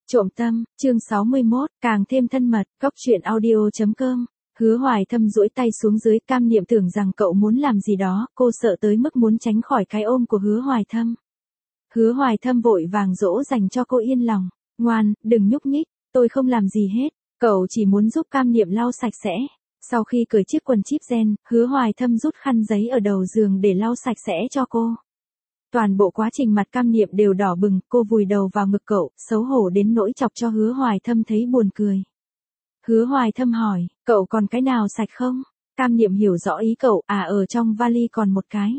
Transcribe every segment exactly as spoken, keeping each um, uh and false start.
Trộm tâm, chương sáu mươi mốt, càng thêm thân mật, góc truyện audio.com. Hứa Hoài Thâm duỗi tay xuống dưới, Cam Niệm tưởng rằng cậu muốn làm gì đó, cô sợ tới mức muốn tránh khỏi cái ôm của Hứa Hoài Thâm. Hứa Hoài Thâm vội vàng dỗ dành cho cô yên lòng, ngoan, đừng nhúc nhích, tôi không làm gì hết, cậu chỉ muốn giúp Cam Niệm lau sạch sẽ. Sau khi cởi chiếc quần chip gen, Hứa Hoài Thâm rút khăn giấy ở đầu giường để lau sạch sẽ cho cô. Toàn bộ quá trình mặt Cam Niệm đều đỏ bừng, cô vùi đầu vào ngực cậu, xấu hổ đến nỗi chọc cho Hứa Hoài Thâm thấy buồn cười. Hứa Hoài Thâm hỏi, cậu còn cái nào sạch không? Cam Niệm hiểu rõ ý cậu, à ở trong vali còn một cái.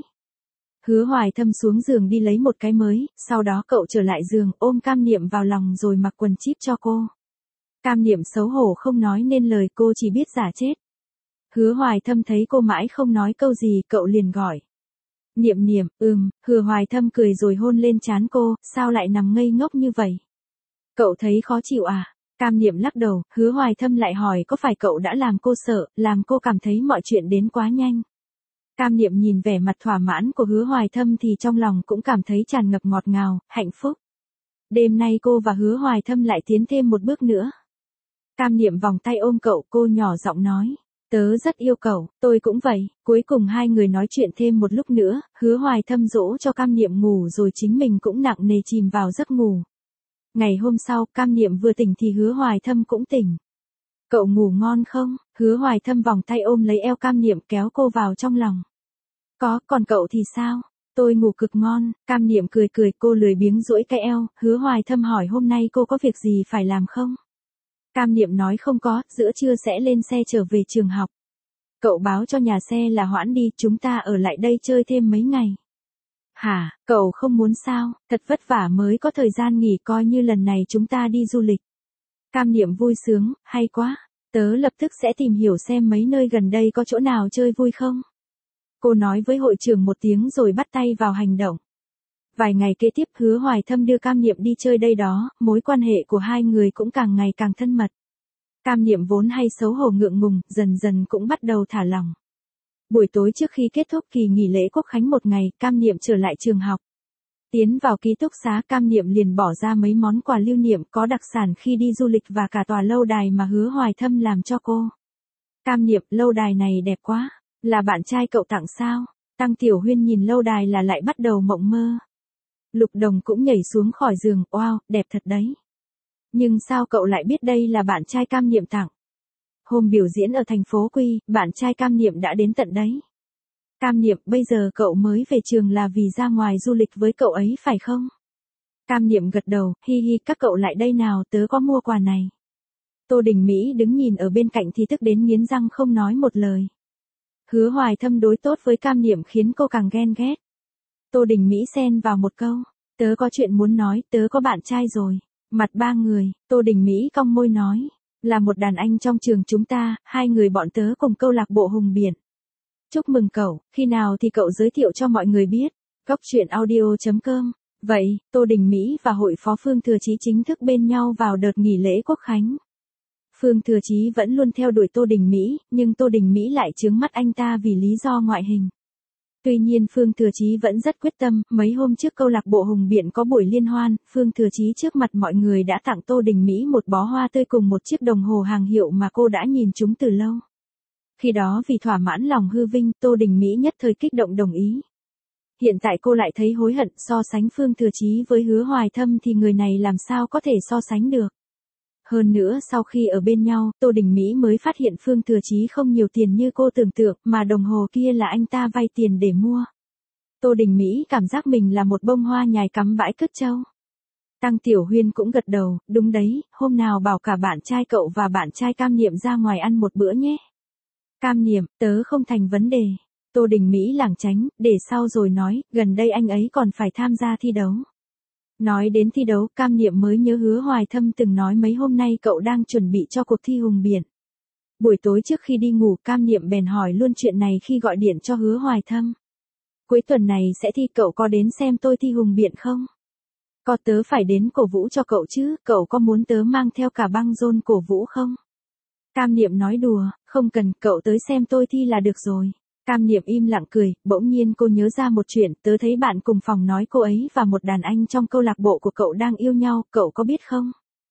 Hứa Hoài Thâm xuống giường đi lấy một cái mới, sau đó cậu trở lại giường, ôm Cam Niệm vào lòng rồi mặc quần chip cho cô. Cam Niệm xấu hổ không nói nên lời, cô chỉ biết giả chết. Hứa Hoài Thâm thấy cô mãi không nói câu gì, cậu liền gọi. Niệm Niệm, ừm, Hứa Hoài Thâm cười rồi hôn lên trán cô, sao lại nằm ngây ngốc như vậy? Cậu thấy khó chịu à? Cam Niệm lắc đầu, Hứa Hoài Thâm lại hỏi có phải cậu đã làm cô sợ, làm cô cảm thấy mọi chuyện đến quá nhanh. Cam Niệm nhìn vẻ mặt thỏa mãn của Hứa Hoài Thâm thì trong lòng cũng cảm thấy tràn ngập ngọt ngào, hạnh phúc. Đêm nay cô và Hứa Hoài Thâm lại tiến thêm một bước nữa. Cam Niệm vòng tay ôm cậu, cô nhỏ giọng nói. Tớ rất yêu cậu, tôi cũng vậy. Cuối cùng hai người nói chuyện thêm một lúc nữa, Hứa Hoài Thâm dỗ cho Cam Niệm ngủ rồi chính mình cũng nặng nề chìm vào giấc ngủ. Ngày hôm sau, Cam Niệm vừa tỉnh thì Hứa Hoài Thâm cũng tỉnh. Cậu ngủ ngon không? Hứa Hoài Thâm vòng tay ôm lấy eo Cam Niệm kéo cô vào trong lòng. Có, còn cậu thì sao? Tôi ngủ cực ngon. Cam Niệm cười cười, cô lười biếng duỗi cái eo. Hứa Hoài Thâm hỏi hôm nay cô có việc gì phải làm không? Cam Niệm nói không có, giữa trưa sẽ lên xe trở về trường học. Cậu báo cho nhà xe là hoãn đi, chúng ta ở lại đây chơi thêm mấy ngày. Hả, cậu không muốn sao, thật vất vả mới có thời gian nghỉ, coi như lần này chúng ta đi du lịch. Cam Niệm vui sướng, hay quá, tớ lập tức sẽ tìm hiểu xem mấy nơi gần đây có chỗ nào chơi vui không. Cô nói với hội trưởng một tiếng rồi bắt tay vào hành động. Vài ngày kế tiếp Hứa Hoài Thâm đưa Cam Niệm đi chơi đây đó, mối quan hệ của hai người cũng càng ngày càng thân mật. Cam Niệm vốn hay xấu hổ ngượng ngùng, dần dần cũng bắt đầu thả lỏng. Buổi tối trước khi kết thúc kỳ nghỉ lễ Quốc khánh một ngày, Cam Niệm trở lại trường học. Tiến vào ký túc xá, Cam Niệm liền bỏ ra mấy món quà lưu niệm có đặc sản khi đi du lịch và cả tòa lâu đài mà Hứa Hoài Thâm làm cho cô. Cam Niệm, lâu đài này đẹp quá, là bạn trai cậu tặng sao? Tăng Tiểu Huyên nhìn lâu đài là lại bắt đầu mộng mơ. Lục Đồng cũng nhảy xuống khỏi giường, wow, đẹp thật đấy. Nhưng sao cậu lại biết đây là bạn trai Cam Niệm tặng? Hôm biểu diễn ở thành phố Quy, bạn trai Cam Niệm đã đến tận đấy. Cam Niệm, bây giờ cậu mới về trường là vì ra ngoài du lịch với cậu ấy phải không? Cam Niệm gật đầu, hi hi, các cậu lại đây nào, tớ có mua quà này. Tô Đình Mỹ đứng nhìn ở bên cạnh thì tức đến nghiến răng không nói một lời. Hứa Hoài Thâm đối tốt với Cam Niệm khiến cô càng ghen ghét. Tô Đình Mỹ xen vào một câu, tớ có chuyện muốn nói, tớ có bạn trai rồi. Mặt ba người, Tô Đình Mỹ cong môi nói, là một đàn anh trong trường chúng ta, hai người bọn tớ cùng câu lạc bộ Hùng Biển. Chúc mừng cậu, khi nào thì cậu giới thiệu cho mọi người biết. Góc truyện audio.com. Vậy, Tô Đình Mỹ và hội phó Phương Thừa Chí chính thức bên nhau vào đợt nghỉ lễ Quốc khánh. Phương Thừa Chí vẫn luôn theo đuổi Tô Đình Mỹ, nhưng Tô Đình Mỹ lại chướng mắt anh ta vì lý do ngoại hình. Tuy nhiên Phương Thừa Chí vẫn rất quyết tâm, mấy hôm trước câu lạc bộ Hùng Biển có buổi liên hoan, Phương Thừa Chí trước mặt mọi người đã tặng Tô Đình Mỹ một bó hoa tươi cùng một chiếc đồng hồ hàng hiệu mà cô đã nhìn chúng từ lâu. Khi đó vì thỏa mãn lòng hư vinh, Tô Đình Mỹ nhất thời kích động đồng ý. Hiện tại cô lại thấy hối hận, so sánh Phương Thừa Chí với Hứa Hoài Thâm thì người này làm sao có thể so sánh được. Hơn nữa sau khi ở bên nhau, Tô Đình Mỹ mới phát hiện Phương Thừa Chí không nhiều tiền như cô tưởng tượng, mà đồng hồ kia là anh ta vay tiền để mua. Tô Đình Mỹ cảm giác mình là một bông hoa nhài cắm bãi cất trâu. Tăng Tiểu Huyên cũng gật đầu, đúng đấy, hôm nào bảo cả bạn trai cậu và bạn trai Cam Niệm ra ngoài ăn một bữa nhé. Cam Niệm, tớ không thành vấn đề. Tô Đình Mỹ lảng tránh, để sau rồi nói, gần đây anh ấy còn phải tham gia thi đấu. Nói đến thi đấu, Cam Niệm mới nhớ Hứa Hoài Thâm từng nói mấy hôm nay cậu đang chuẩn bị cho cuộc thi Hùng Biển. Buổi tối trước khi đi ngủ, Cam Niệm bèn hỏi luôn chuyện này khi gọi điện cho Hứa Hoài Thâm. Cuối tuần này sẽ thi, cậu có đến xem tôi thi Hùng Biển không? Có, tớ phải đến cổ vũ cho cậu chứ, cậu có muốn tớ mang theo cả băng rôn cổ vũ không? Cam Niệm nói đùa, không cần, cậu tới xem tôi thi là được rồi. Cam Niệm im lặng cười, bỗng nhiên cô nhớ ra một chuyện, tớ thấy bạn cùng phòng nói cô ấy và một đàn anh trong câu lạc bộ của cậu đang yêu nhau, cậu có biết không?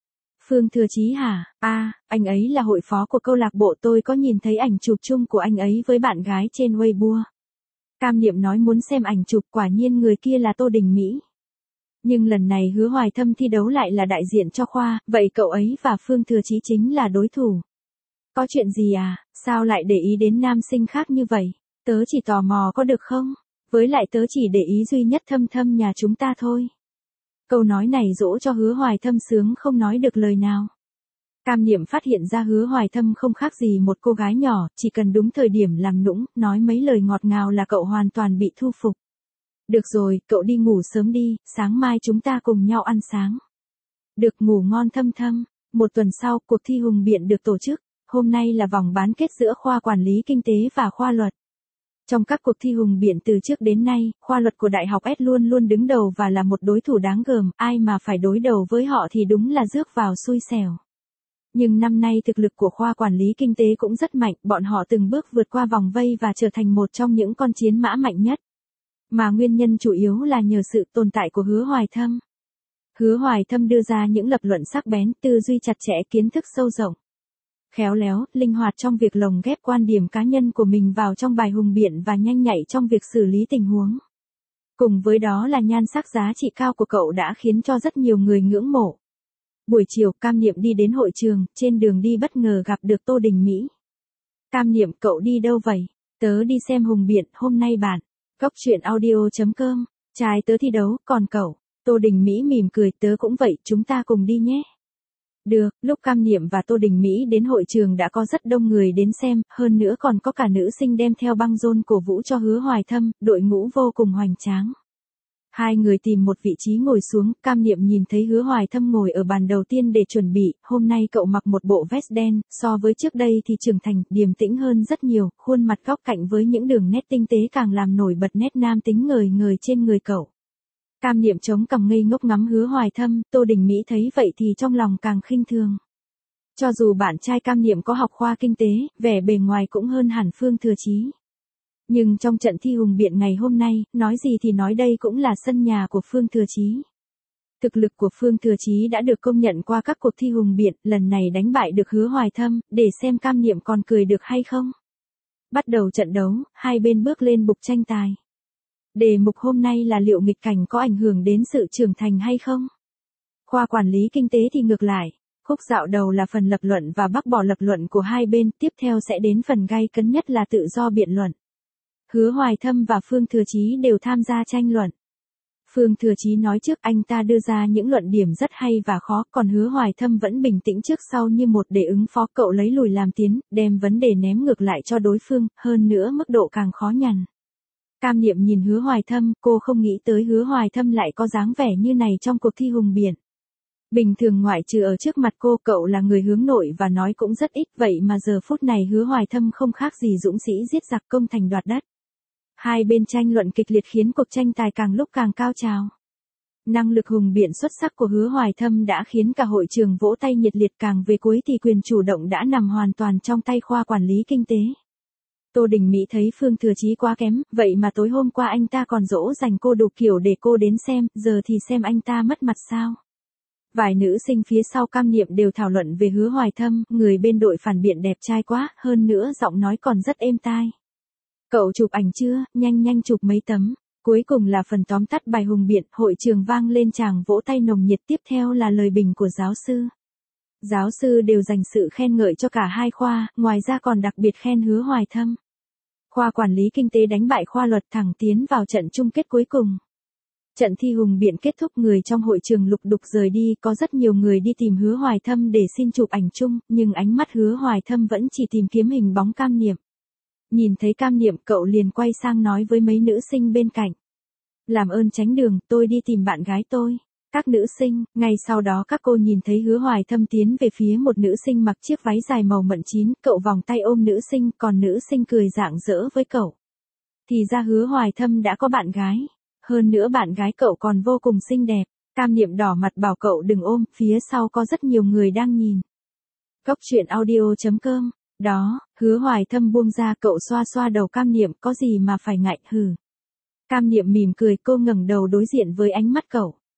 Phương Thừa Chí hả? À, anh ấy là hội phó của câu lạc bộ, tôi có nhìn thấy ảnh chụp chung của anh ấy với bạn gái trên Weibo. Cam Niệm nói muốn xem ảnh chụp, quả nhiên người kia là Tô Đình Mỹ. Nhưng lần này Hứa Hoài Thâm thi đấu lại là đại diện cho khoa, vậy cậu ấy và Phương Thừa Chí chính là đối thủ. Có chuyện gì à, sao lại để ý đến nam sinh khác như vậy? Tớ chỉ tò mò có được không? Với lại tớ chỉ để ý duy nhất Thâm Thâm nhà chúng ta thôi. Câu nói này dỗ cho Hứa Hoài Thâm sướng không nói được lời nào. Cam Niệm phát hiện ra Hứa Hoài Thâm không khác gì một cô gái nhỏ, chỉ cần đúng thời điểm làm nũng, nói mấy lời ngọt ngào là cậu hoàn toàn bị thu phục. Được rồi, cậu đi ngủ sớm đi, sáng mai chúng ta cùng nhau ăn sáng. Được, ngủ ngon Thâm Thâm. Một tuần sau, cuộc thi hùng biện được tổ chức. Hôm nay là vòng bán kết giữa khoa quản lý kinh tế và khoa luật. Trong các cuộc thi hùng biện từ trước đến nay, khoa luật của Đại học S luôn luôn đứng đầu và là một đối thủ đáng gờm, ai mà phải đối đầu với họ thì đúng là rước vào xui xẻo. Nhưng năm nay thực lực của khoa quản lý kinh tế cũng rất mạnh, bọn họ từng bước vượt qua vòng vây và trở thành một trong những con chiến mã mạnh nhất. Mà nguyên nhân chủ yếu là nhờ sự tồn tại của Hứa Hoài Thâm. Hứa Hoài Thâm đưa ra những lập luận sắc bén, tư duy chặt chẽ, kiến thức sâu rộng. Khéo léo, linh hoạt trong việc lồng ghép quan điểm cá nhân của mình vào trong bài hùng biện và nhanh nhạy trong việc xử lý tình huống. Cùng với đó là nhan sắc giá trị cao của cậu đã khiến cho rất nhiều người ngưỡng mộ. Buổi chiều, Cam Niệm đi đến hội trường, trên đường đi bất ngờ gặp được Tô Đình Mỹ. Cam Niệm, cậu đi đâu vậy? Tớ đi xem hùng biện, hôm nay bạn. Cốc truyện audio chấm com, trai tớ thi đấu, còn cậu? Tô Đình Mỹ mỉm cười, tớ cũng vậy, chúng ta cùng đi nhé. Được, lúc Cam Niệm và Tô Đình Mỹ đến hội trường đã có rất đông người đến xem, hơn nữa còn có cả nữ sinh đem theo băng rôn cổ vũ cho Hứa Hoài Thâm, đội ngũ vô cùng hoành tráng. Hai người tìm một vị trí ngồi xuống, Cam Niệm nhìn thấy Hứa Hoài Thâm ngồi ở bàn đầu tiên để chuẩn bị, hôm nay cậu mặc một bộ vest đen, so với trước đây thì trưởng thành, điềm tĩnh hơn rất nhiều, khuôn mặt góc cạnh với những đường nét tinh tế càng làm nổi bật nét nam tính ngời ngời trên người cậu. Cam Niệm chống cằm ngây ngốc ngắm Hứa Hoài Thâm, Tô Đình Mỹ thấy vậy thì trong lòng càng khinh thường. Cho dù bạn trai Cam Niệm có học khoa kinh tế, vẻ bề ngoài cũng hơn hẳn Phương Thừa Chí. Nhưng trong trận thi hùng biện ngày hôm nay, nói gì thì nói đây cũng là sân nhà của Phương Thừa Chí. Thực lực của Phương Thừa Chí đã được công nhận qua các cuộc thi hùng biện, lần này đánh bại được Hứa Hoài Thâm, để xem Cam Niệm còn cười được hay không. Bắt đầu trận đấu, hai bên bước lên bục tranh tài. Đề mục hôm nay là liệu nghịch cảnh có ảnh hưởng đến sự trưởng thành hay không? Khoa quản lý kinh tế thì ngược lại. Khúc dạo đầu là phần lập luận và bác bỏ lập luận của hai bên, tiếp theo sẽ đến phần gay cấn nhất là tự do biện luận. Hứa Hoài Thâm và Phương Thừa Chí đều tham gia tranh luận. Phương Thừa Chí nói trước anh ta đưa ra những luận điểm rất hay và khó, còn Hứa Hoài Thâm vẫn bình tĩnh trước sau như một để ứng phó, cậu lấy lùi làm tiến, đem vấn đề ném ngược lại cho đối phương, hơn nữa mức độ càng khó nhằn. Cam Niệm nhìn Hứa Hoài Thâm, cô không nghĩ tới Hứa Hoài Thâm lại có dáng vẻ như này trong cuộc thi hùng biện. Bình thường ngoại trừ ở trước mặt cô, cậu là người hướng nội và nói cũng rất ít, vậy mà giờ phút này Hứa Hoài Thâm không khác gì dũng sĩ giết giặc công thành đoạt đất. Hai bên tranh luận kịch liệt khiến cuộc tranh tài càng lúc càng cao trào. Năng lực hùng biện xuất sắc của Hứa Hoài Thâm đã khiến cả hội trường vỗ tay nhiệt liệt, càng về cuối thì quyền chủ động đã nằm hoàn toàn trong tay khoa quản lý kinh tế. Tô Đình Mỹ thấy Phương Thừa Chí quá kém, vậy mà tối hôm qua anh ta còn dỗ dành cô đủ kiểu để cô đến xem, giờ thì xem anh ta mất mặt sao. Vài nữ sinh phía sau Cam Niệm đều thảo luận về Hứa Hoài Thâm, người bên đội phản biện đẹp trai quá, hơn nữa giọng nói còn rất êm tai. Cậu chụp ảnh chưa, nhanh nhanh chụp mấy tấm. Cuối cùng là phần tóm tắt bài hùng biện, hội trường vang lên tràng vỗ tay nồng nhiệt, tiếp theo là lời bình của giáo sư. Giáo sư đều dành sự khen ngợi cho cả hai khoa, ngoài ra còn đặc biệt khen Hứa Hoài Thâm. Khoa quản lý kinh tế đánh bại khoa luật thẳng tiến vào trận chung kết cuối cùng. Trận thi hùng biện kết thúc, người trong hội trường lục đục rời đi, có rất nhiều người đi tìm Hứa Hoài Thâm để xin chụp ảnh chung, nhưng ánh mắt Hứa Hoài Thâm vẫn chỉ tìm kiếm hình bóng Cam Niệm. Nhìn thấy Cam Niệm, cậu liền quay sang nói với mấy nữ sinh bên cạnh. Làm ơn tránh đường, tôi đi tìm bạn gái tôi. Các nữ sinh, ngay sau đó các cô nhìn thấy Hứa Hoài Thâm tiến về phía một nữ sinh mặc chiếc váy dài màu mận chín, cậu vòng tay ôm nữ sinh, còn nữ sinh cười rạng rỡ với cậu. Thì ra Hứa Hoài Thâm đã có bạn gái. Hơn nữa bạn gái cậu còn vô cùng xinh đẹp. Cam Niệm đỏ mặt bảo cậu đừng ôm, phía sau có rất nhiều người đang nhìn. Cốc truyện audio chấm com. Đó, Hứa Hoài Thâm buông ra, cậu xoa xoa đầu Cam Niệm, có gì mà phải ngại, hừ. Cam Niệm mỉm cười, cô ngẩng đầu đối diện với ánh mắt cậu.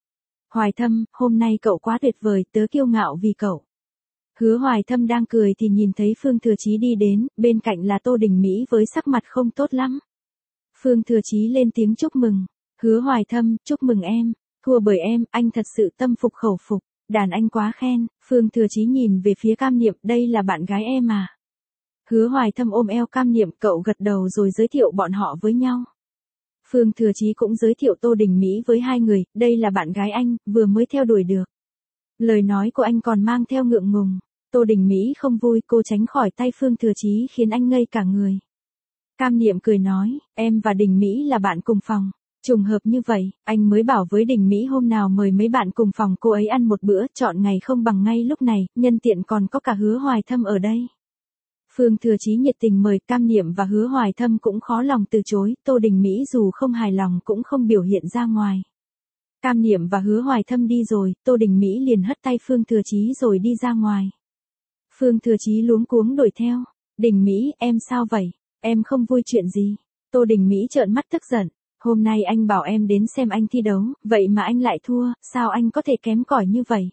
Hoài Thâm, hôm nay cậu quá tuyệt vời, tớ kiêu ngạo vì cậu. Hứa Hoài Thâm đang cười thì nhìn thấy Phương Thừa Chí đi đến, bên cạnh là Tô Đình Mỹ với sắc mặt không tốt lắm. Phương Thừa Chí lên tiếng chúc mừng. Hứa Hoài Thâm, chúc mừng em, thua bởi em, anh thật sự tâm phục khẩu phục, đàn anh quá khen. Phương Thừa Chí nhìn về phía Cam Niệm, đây là bạn gái em à? Hứa Hoài Thâm ôm eo Cam Niệm, cậu gật đầu rồi giới thiệu bọn họ với nhau. Phương Thừa Chí cũng giới thiệu Tô Đình Mỹ với hai người, đây là bạn gái anh, vừa mới theo đuổi được. Lời nói của anh còn mang theo ngượng ngùng. Tô Đình Mỹ không vui, cô tránh khỏi tay Phương Thừa Chí khiến anh ngây cả người. Cam Niệm cười nói, em và Đình Mỹ là bạn cùng phòng. Trùng hợp như vậy, anh mới bảo với Đình Mỹ hôm nào mời mấy bạn cùng phòng cô ấy ăn một bữa, chọn ngày không bằng ngay lúc này, nhân tiện còn có cả Hứa Hoài Thâm ở đây. Phương Thừa Chí nhiệt tình mời, Cam Niệm và Hứa Hoài Thâm cũng khó lòng từ chối, Tô Đình Mỹ dù không hài lòng cũng không biểu hiện ra ngoài. Cam Niệm và Hứa Hoài Thâm đi rồi, Tô Đình Mỹ liền hất tay Phương Thừa Chí rồi đi ra ngoài. Phương Thừa Chí luống cuống đuổi theo, Đình Mỹ, em sao vậy? Em không vui chuyện gì? Tô Đình Mỹ trợn mắt tức giận, hôm nay anh bảo em đến xem anh thi đấu, vậy mà anh lại thua, sao anh có thể kém cỏi như vậy?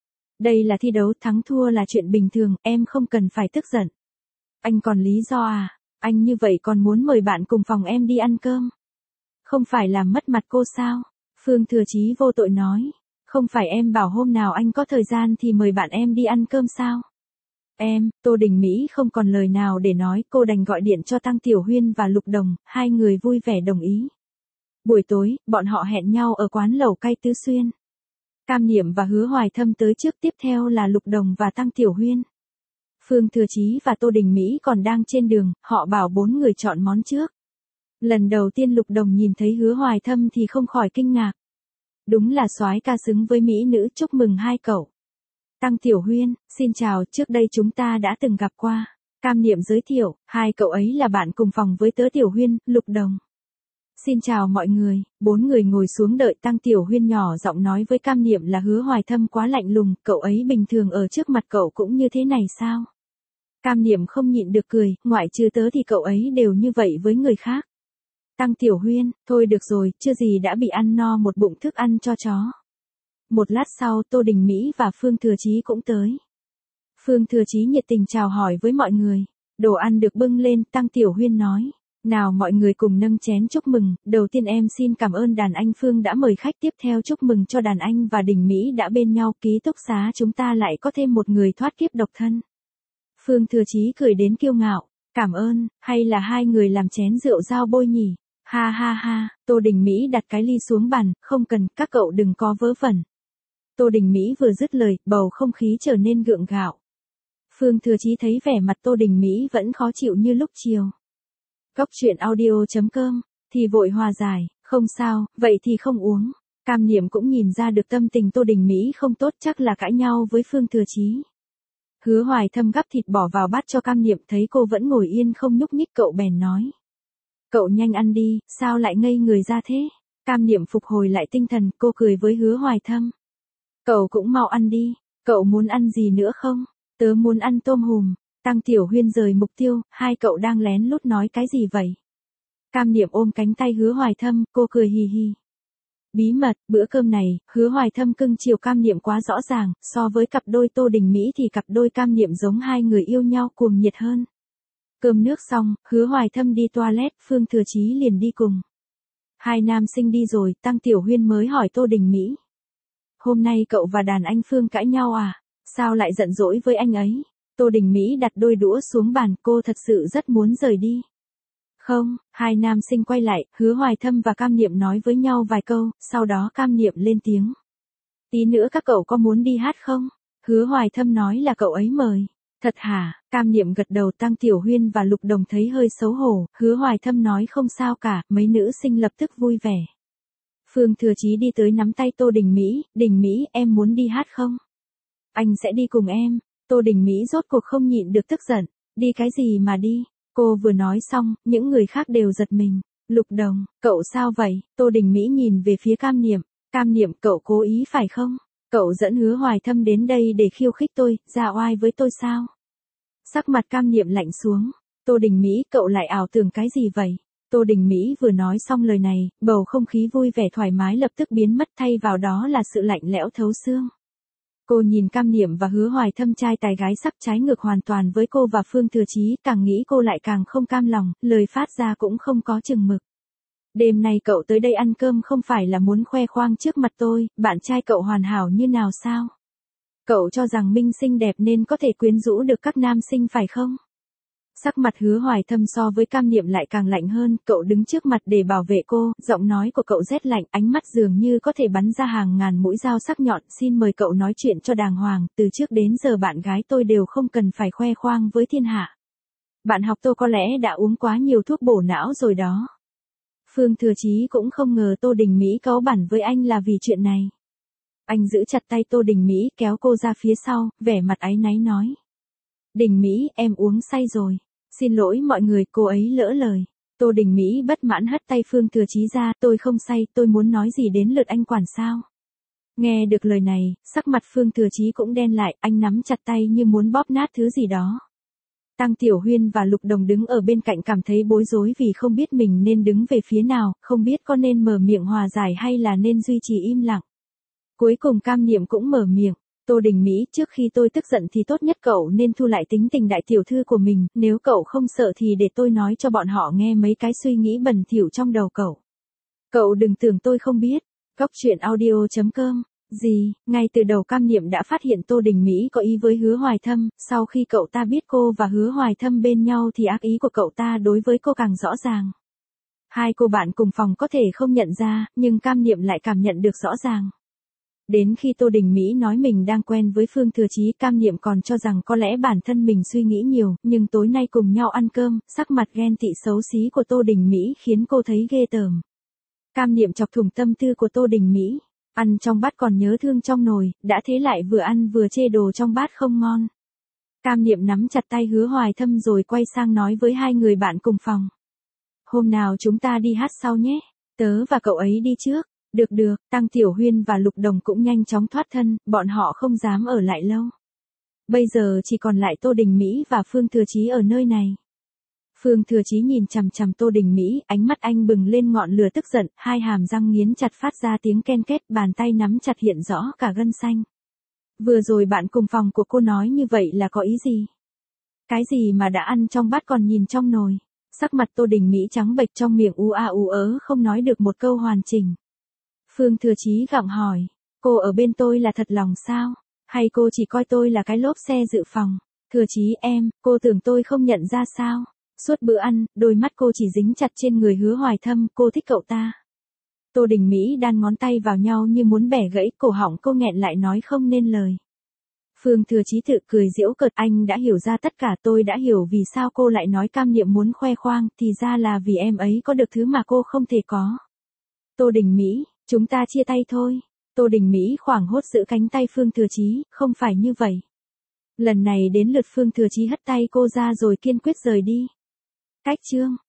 Đây là thi đấu, thắng thua là chuyện bình thường, em không cần phải tức giận. Anh còn lý do à? Anh như vậy còn muốn mời bạn cùng phòng em đi ăn cơm? Không phải làm mất mặt cô sao? Phương Thừa Chí vô tội nói, không phải em bảo hôm nào anh có thời gian thì mời bạn em đi ăn cơm sao? Em, Tô Đình Mỹ không còn lời nào để nói, cô đành gọi điện cho Tăng Tiểu Huyên và Lục Đồng, hai người vui vẻ đồng ý. Buổi tối, bọn họ hẹn nhau ở quán lẩu cay Tứ Xuyên. Cam Niệm và Hứa Hoài Thâm tới trước, tiếp theo là Lục Đồng và Tăng Tiểu Huyên. Phương Thừa Chí và Tô Đình Mỹ còn đang trên đường, họ bảo bốn người chọn món trước. Lần đầu tiên Lục Đồng nhìn thấy Hứa Hoài Thâm thì không khỏi kinh ngạc. Đúng là soái ca xứng với mỹ nữ, chúc mừng hai cậu. Tăng Tiểu Huyên, xin chào, trước đây chúng ta đã từng gặp qua. Cam Niệm giới thiệu, hai cậu ấy là bạn cùng phòng với tớ Tiểu Huyên, Lục Đồng. Xin chào mọi người, bốn người ngồi xuống đợi. Tăng Tiểu Huyên nhỏ giọng nói với Cam Niệm là Hứa Hoài Thâm quá lạnh lùng, cậu ấy bình thường ở trước mặt cậu cũng như thế này sao? Cam Niệm không nhịn được cười, ngoại trừ tớ thì cậu ấy đều như vậy với người khác. Tăng Tiểu Huyên, thôi được rồi, chưa gì đã bị ăn no một bụng thức ăn cho chó. Một lát sau, Tô Đình Mỹ và Phương Thừa Chí cũng tới. Phương Thừa Chí nhiệt tình chào hỏi với mọi người. Đồ ăn được bưng lên, Tăng Tiểu Huyên nói. Nào mọi người cùng nâng chén chúc mừng, đầu tiên em xin cảm ơn đàn anh Phương đã mời khách, tiếp theo chúc mừng cho đàn anh và Đình Mỹ đã bên nhau, ký túc xá chúng ta lại có thêm một người thoát kiếp độc thân. Phương Thừa Chí cười đến kiêu ngạo, cảm ơn, hay là hai người làm chén rượu dao bôi nhỉ? Ha ha ha, Tô Đình Mỹ đặt cái ly xuống bàn, không cần, các cậu đừng có vớ vẩn. Tô Đình Mỹ vừa dứt lời, bầu không khí trở nên gượng gạo. Phương Thừa Chí thấy vẻ mặt Tô Đình Mỹ vẫn khó chịu như lúc chiều. Góc truyện audio chấm com, thì vội hòa giải, không sao, vậy thì không uống. Cam Niệm cũng nhìn ra được tâm tình Tô Đình Mỹ không tốt, chắc là cãi nhau với Phương Thừa Chí. Hứa Hoài Thâm gắp thịt bỏ vào bát cho Cam Niệm, thấy cô vẫn ngồi yên không nhúc nhích, cậu bèn nói. Cậu nhanh ăn đi, sao lại ngây người ra thế? Cam Niệm phục hồi lại tinh thần, cô cười với Hứa Hoài Thâm. Cậu cũng mau ăn đi, cậu muốn ăn gì nữa không? Tớ muốn ăn tôm hùm. Tăng Tiểu Huyên rời mục tiêu, hai cậu đang lén lút nói cái gì vậy? Cam Niệm ôm cánh tay Hứa Hoài Thâm, cô cười hì hì. Bí mật, bữa cơm này, Hứa Hoài Thâm cưng chiều Cam Niệm quá rõ ràng, so với cặp đôi Tô Đình Mỹ thì cặp đôi Cam Niệm giống hai người yêu nhau cuồng nhiệt hơn. Cơm nước xong, Hứa Hoài Thâm đi toilet, Phương Thừa Chí liền đi cùng. Hai nam sinh đi rồi, Tăng Tiểu Huyên mới hỏi Tô Đình Mỹ. Hôm nay cậu và đàn anh Phương cãi nhau à? Sao lại giận dỗi với anh ấy? Tô Đình Mỹ đặt đôi đũa xuống bàn, cô thật sự rất muốn rời đi. Không, hai nam sinh quay lại, Hứa Hoài Thâm và Cam Niệm nói với nhau vài câu, sau đó Cam Niệm lên tiếng. Tí nữa các cậu có muốn đi hát không? Hứa Hoài Thâm nói là cậu ấy mời. Thật hả? Cam Niệm gật đầu. Tăng Tiểu Huyên và Lục Đồng thấy hơi xấu hổ, Hứa Hoài Thâm nói không sao cả, mấy nữ sinh lập tức vui vẻ. Phương Thừa Chí đi tới nắm tay Tô Đình Mỹ, Đình Mỹ, em muốn đi hát không? Anh sẽ đi cùng em. Tô Đình Mỹ rốt cuộc không nhịn được tức giận, đi cái gì mà đi? Cô vừa nói xong, những người khác đều giật mình. Lục Đồng, cậu sao vậy? Tô Đình Mỹ nhìn về phía Cam Niệm, Cam Niệm, cậu cố ý phải không? Cậu dẫn Hứa Hoài Thâm đến đây để khiêu khích tôi, ra oai với tôi sao? Sắc mặt Cam Niệm lạnh xuống. Tô Đình Mỹ, cậu lại ảo tưởng cái gì vậy? Tô Đình Mỹ vừa nói xong lời này, bầu không khí vui vẻ thoải mái lập tức biến mất, thay vào đó là sự lạnh lẽo thấu xương. Cô nhìn Cam Niệm và Hứa Hoài Thâm trai tài gái sắp trái ngược hoàn toàn với cô và Phương Thừa Chí, càng nghĩ cô lại càng không cam lòng, lời phát ra cũng không có chừng mực. Đêm nay cậu tới đây ăn cơm không phải là muốn khoe khoang trước mặt tôi, bạn trai cậu hoàn hảo như nào sao? Cậu cho rằng Minh xinh đẹp nên có thể quyến rũ được các nam sinh phải không? Sắc mặt Hứa Hoài Thâm so với Cam Niệm lại càng lạnh hơn, cậu đứng trước mặt để bảo vệ cô, giọng nói của cậu rét lạnh, ánh mắt dường như có thể bắn ra hàng ngàn mũi dao sắc nhọn, xin mời cậu nói chuyện cho đàng hoàng, từ trước đến giờ bạn gái tôi đều không cần phải khoe khoang với thiên hạ. Bạn học tôi có lẽ đã uống quá nhiều thuốc bổ não rồi đó. Phương Thừa Chí cũng không ngờ Tô Đình Mỹ cáu bẳn với anh là vì chuyện này. Anh giữ chặt tay Tô Đình Mỹ kéo cô ra phía sau, vẻ mặt áy náy nói. Đình Mỹ, em uống say rồi. Xin lỗi mọi người, cô ấy lỡ lời. Tô Đình Mỹ bất mãn hất tay Phương Thừa Chí ra, tôi không say, tôi muốn nói gì đến lượt anh quản sao. Nghe được lời này, sắc mặt Phương Thừa Chí cũng đen lại, anh nắm chặt tay như muốn bóp nát thứ gì đó. Tăng Tiểu Huyên và Lục Đồng đứng ở bên cạnh cảm thấy bối rối vì không biết mình nên đứng về phía nào, không biết có nên mở miệng hòa giải hay là nên duy trì im lặng. Cuối cùng Cam Niệm cũng mở miệng. Tô Đình Mỹ, trước khi tôi tức giận thì tốt nhất cậu nên thu lại tính tình đại tiểu thư của mình, nếu cậu không sợ thì để tôi nói cho bọn họ nghe mấy cái suy nghĩ bẩn thỉu trong đầu cậu. Cậu đừng tưởng tôi không biết. Cóc truyện audio chấm com. Gì, ngay từ đầu Cam Niệm đã phát hiện Tô Đình Mỹ có ý với Hứa Hoài Thâm, sau khi cậu ta biết cô và Hứa Hoài Thâm bên nhau thì ác ý của cậu ta đối với cô càng rõ ràng. Hai cô bạn cùng phòng có thể không nhận ra, nhưng Cam Niệm lại cảm nhận được rõ ràng. Đến khi Tô Đình Mỹ nói mình đang quen với Phương Thừa Chí, Cam Niệm còn cho rằng có lẽ bản thân mình suy nghĩ nhiều, nhưng tối nay cùng nhau ăn cơm, sắc mặt ghen tị xấu xí của Tô Đình Mỹ khiến cô thấy ghê tởm. Cam Niệm chọc thủng tâm tư của Tô Đình Mỹ, ăn trong bát còn nhớ thương trong nồi, đã thế lại vừa ăn vừa chê đồ trong bát không ngon. Cam Niệm nắm chặt tay Hứa Hoài Thâm rồi quay sang nói với hai người bạn cùng phòng. Hôm nào chúng ta đi hát sau nhé, tớ và cậu ấy đi trước. Được được, Tăng Tiểu Huyên và Lục Đồng cũng nhanh chóng thoát thân, bọn họ không dám ở lại lâu. Bây giờ chỉ còn lại Tô Đình Mỹ và Phương Thừa Chí ở nơi này. Phương Thừa Chí nhìn chằm chằm Tô Đình Mỹ, ánh mắt anh bừng lên ngọn lửa tức giận, hai hàm răng nghiến chặt phát ra tiếng ken két, bàn tay nắm chặt hiện rõ cả gân xanh. Vừa rồi bạn cùng phòng của cô nói như vậy là có ý gì? Cái gì mà đã ăn trong bát còn nhìn trong nồi? Sắc mặt Tô Đình Mỹ trắng bệch, trong miệng u a u ớ không nói được một câu hoàn chỉnh. Phương Thừa Chí gặng hỏi, cô ở bên tôi là thật lòng sao? Hay cô chỉ coi tôi là cái lốp xe dự phòng? Thừa Chí em, cô tưởng tôi không nhận ra sao? Suốt bữa ăn, đôi mắt cô chỉ dính chặt trên người Hứa Hoài Thâm, cô thích cậu ta. Tô Đình Mỹ đan ngón tay vào nhau như muốn bẻ gãy, cổ họng cô nghẹn lại nói không nên lời. Phương Thừa Chí tự cười giễu cợt, anh đã hiểu ra tất cả, tôi đã hiểu vì sao cô lại nói Cam Niệm muốn khoe khoang, thì ra là vì em ấy có được thứ mà cô không thể có. Tô Đình Mỹ, chúng ta chia tay thôi. Tô Đình Mỹ hoảng hốt giữ cánh tay Phương Thừa Chí, không phải như vậy. Lần này đến lượt Phương Thừa Chí hất tay cô ra rồi kiên quyết rời đi. Cách chương.